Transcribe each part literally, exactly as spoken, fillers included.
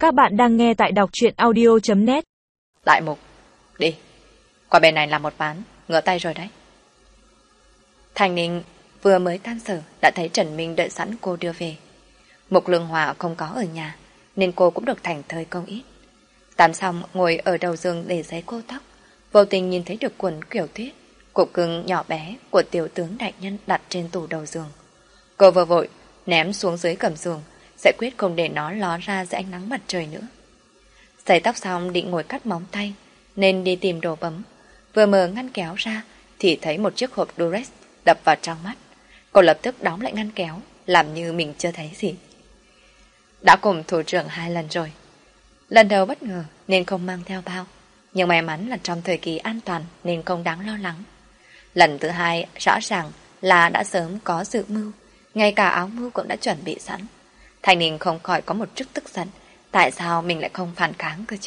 Các bạn đang nghe tại đọc truyện audio chấm net. Đại Mục, đi. Qua bên này làm một ván, ngửa tay rồi đấy. Thành Ninh vừa mới tan sở đã thấy Trần Minh đợi sẵn cô đưa về. Mục Lương Hòa không có ở nhà, nên cô cũng được thành thơi không ít. Tắm xong ngồi ở đầu giường để giấy cô tóc, vô tình nhìn thấy được quần kiểu tuyết, cục cưng nhỏ bé của tiểu tướng đại nhân đặt trên tủ đầu giường. Cô vừa vội ném xuống dưới gầm giường, sẽ quyết không để nó ló ra dưới ánh nắng mặt trời nữa. Giấy tóc xong định ngồi cắt móng tay, nên đi tìm đồ bấm. Vừa mở ngăn kéo ra thì thấy một chiếc hộp Durex đập vào trong mắt. Cô lập tức đóng lại ngăn kéo, làm như mình chưa thấy gì. Đã cùng thủ trưởng hai lần rồi. Lần đầu bất ngờ nên không mang theo bao, nhưng may mắn là trong thời kỳ an toàn nên không đáng lo lắng. Lần thứ hai rõ ràng là đã sớm có dự mưu, ngay cả áo mưu cũng đã chuẩn bị sẵn. Thành Ninh không khỏi có một chút tức giận, tại sao mình lại không phản kháng cơ chứ?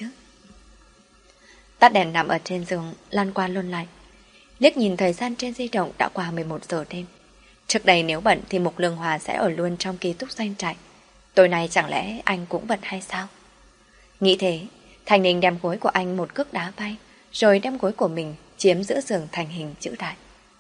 Tắt đèn nằm ở trên giường, lăn qua luôn lại. Liếc nhìn thời gian trên di động đã qua mười một giờ đêm. Trước đây nếu bận thì Mục Lương Hòa sẽ ở luôn trong ký túc doanh trại. Tối nay chẳng lẽ anh cũng bận hay sao? Nghĩ thế, Thành Ninh đem gối của anh một cước đá bay, rồi đem gối của mình chiếm giữa giường thành hình chữ đại.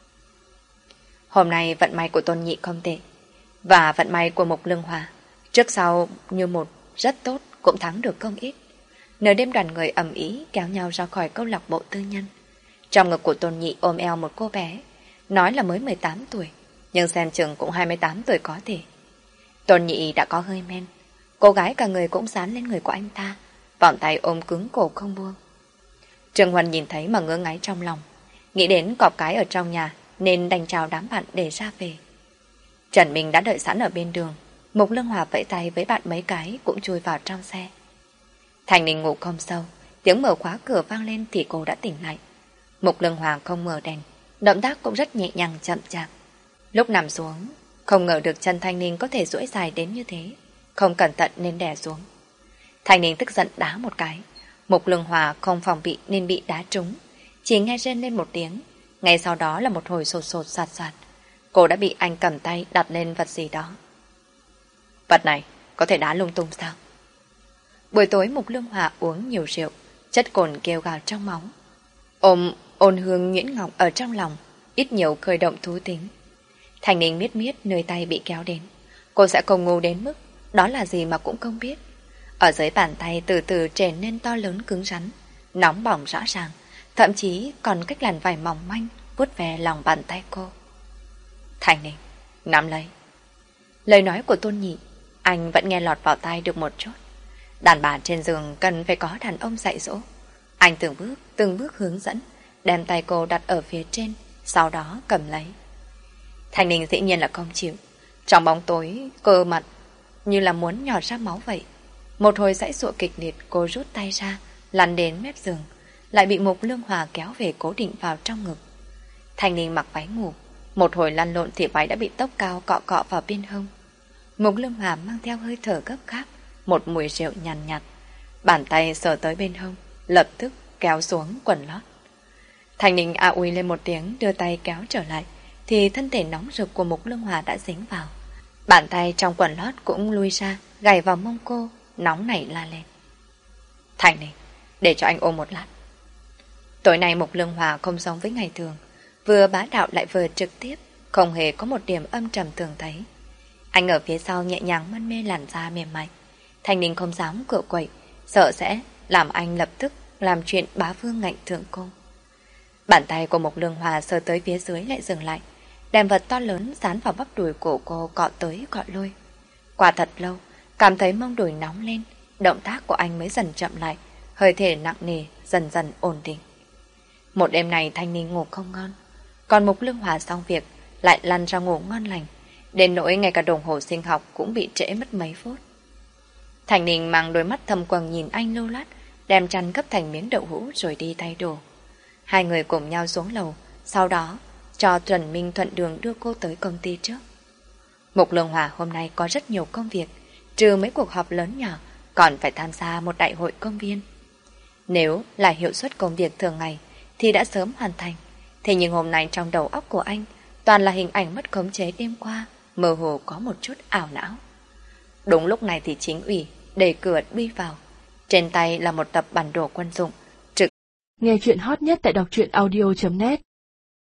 Hôm nay vận may của Tôn Nhị không tệ, và vận may của Mục Lương Hòa trước sau như một rất tốt, cũng thắng được không ít. Nửa đêm đoàn người ầm ĩ kéo nhau ra khỏi câu lạc bộ tư nhân. Trong ngực của Tôn Nhị ôm eo một cô bé, nói là mới mười tám tuổi, nhưng xem chừng cũng hai mươi tám tuổi có thể. Tôn Nhị đã có hơi men, cô gái cả người cũng dán lên người của anh ta, vòng tay ôm cứng cổ không buông. Trương Huân nhìn thấy mà ngứa ngáy trong lòng, nghĩ đến cọp cái ở trong nhà nên đành chào đám bạn để ra về. Trần Minh đã đợi sẵn ở bên đường. Mục Lương Hòa vẫy tay với bạn mấy cái cũng chui vào trong xe. Thành Ninh ngủ không sâu, tiếng mở khóa cửa vang lên thì cô đã tỉnh lại. Mục Lương Hòa không mở đèn, động tác cũng rất nhẹ nhàng chậm chạp. Lúc nằm xuống, không ngờ được chân Thanh Ninh có thể duỗi dài đến như thế, không cẩn thận nên đè xuống. Thanh Ninh tức giận đá một cái. Mục Lương Hòa không phòng bị nên bị đá trúng, chỉ nghe rên lên một tiếng. Ngay sau đó là một hồi sột sột soạt soạt. Cô đã bị anh cầm tay đặt lên vật gì đó. Vật này có thể đá lung tung sao? Buổi tối Mục Lương Hòa uống nhiều rượu, chất cồn kêu gào trong máu. Ôm ôn hương nhuyễn ngọc ở trong lòng, ít nhiều khơi động thú tính. Thành Ninh miết miết nơi tay bị kéo đến. Cô sẽ không ngu đến mức đó là gì mà cũng không biết. Ở dưới bàn tay từ từ trở nên to lớn cứng rắn, nóng bỏng rõ ràng, thậm chí còn cách làn vải mỏng manh vuốt về lòng bàn tay cô. Thành Ninh, nắm lấy. Lời nói của Tôn Nhị anh vẫn nghe lọt vào tai được một chút. Đàn bà trên giường cần phải có đàn ông dạy dỗ. Anh từng bước từng bước hướng dẫn, đem tay cô đặt ở phía trên, sau đó cầm lấy. Thành Ninh dĩ nhiên là không chịu. Trong bóng tối cơ mặt như là muốn nhọt ra máu vậy. Một hồi giãy giụa kịch liệt, cô rút tay ra, lăn đến mép giường, lại bị Mục Lương Hòa kéo về cố định vào trong ngực. Thành Ninh mặc váy ngủ, một hồi lăn lộn thì váy đã bị tóc cao cọ cọ vào bên hông. Mục Lương Hòa mang theo hơi thở gấp gáp, một mùi rượu nhàn nhạt, nhạt. Bàn tay sờ tới bên hông, lập tức kéo xuống quần lót. Thành Ninh a ui lên một tiếng, đưa tay kéo trở lại, thì thân thể nóng rực của Mục Lương Hòa đã dính vào. Bàn tay trong quần lót cũng lui ra, gảy vào mông cô, nóng nảy la lên. Thành Ninh, để cho anh ôm một lát. Tối nay Mục Lương Hòa không giống với ngày thường, vừa bá đạo lại vừa trực tiếp, không hề có một điểm âm trầm thường thấy. Anh ở phía sau nhẹ nhàng mân mê làn da mềm mại. Thành Ninh không dám cựa quậy, sợ sẽ làm anh lập tức làm chuyện bá vương ngạnh thượng cung. Bàn tay của Mục Lương Hòa sờ tới phía dưới lại dừng lại, đem vật to lớn dán vào bắp đùi của cô cọ tới cọ lui. Qua thật lâu, cảm thấy mông đùi nóng lên, động tác của anh mới dần chậm lại, hơi thể nặng nề dần dần ổn định. Một đêm này Thanh Ninh ngủ không ngon, còn Mục Lương Hòa xong việc lại lăn ra ngủ ngon lành, đến nỗi ngay cả đồng hồ sinh học cũng bị trễ mất mấy phút. Thành Ninh mang đôi mắt thâm quầng nhìn anh lưu lát, đem chăn gấp thành miếng đậu hũ rồi đi thay đồ. Hai người cùng nhau xuống lầu, sau đó cho Trần Minh thuận đường đưa cô tới công ty trước. Mục Lương Hòa hôm nay có rất nhiều công việc, trừ mấy cuộc họp lớn nhỏ, còn phải tham gia một đại hội công viên. Nếu là hiệu suất công việc thường ngày thì đã sớm hoàn thành, thế nhưng hôm nay trong đầu óc của anh toàn là hình ảnh mất khống chế đêm qua, mơ hồ có một chút ảo não. Đúng lúc này thì chính ủy đẩy cửa đi vào, Trên tay là một tập bản đồ quân dụng. Trực Nghe chuyện hot nhất tại đọc truyện audio chấm net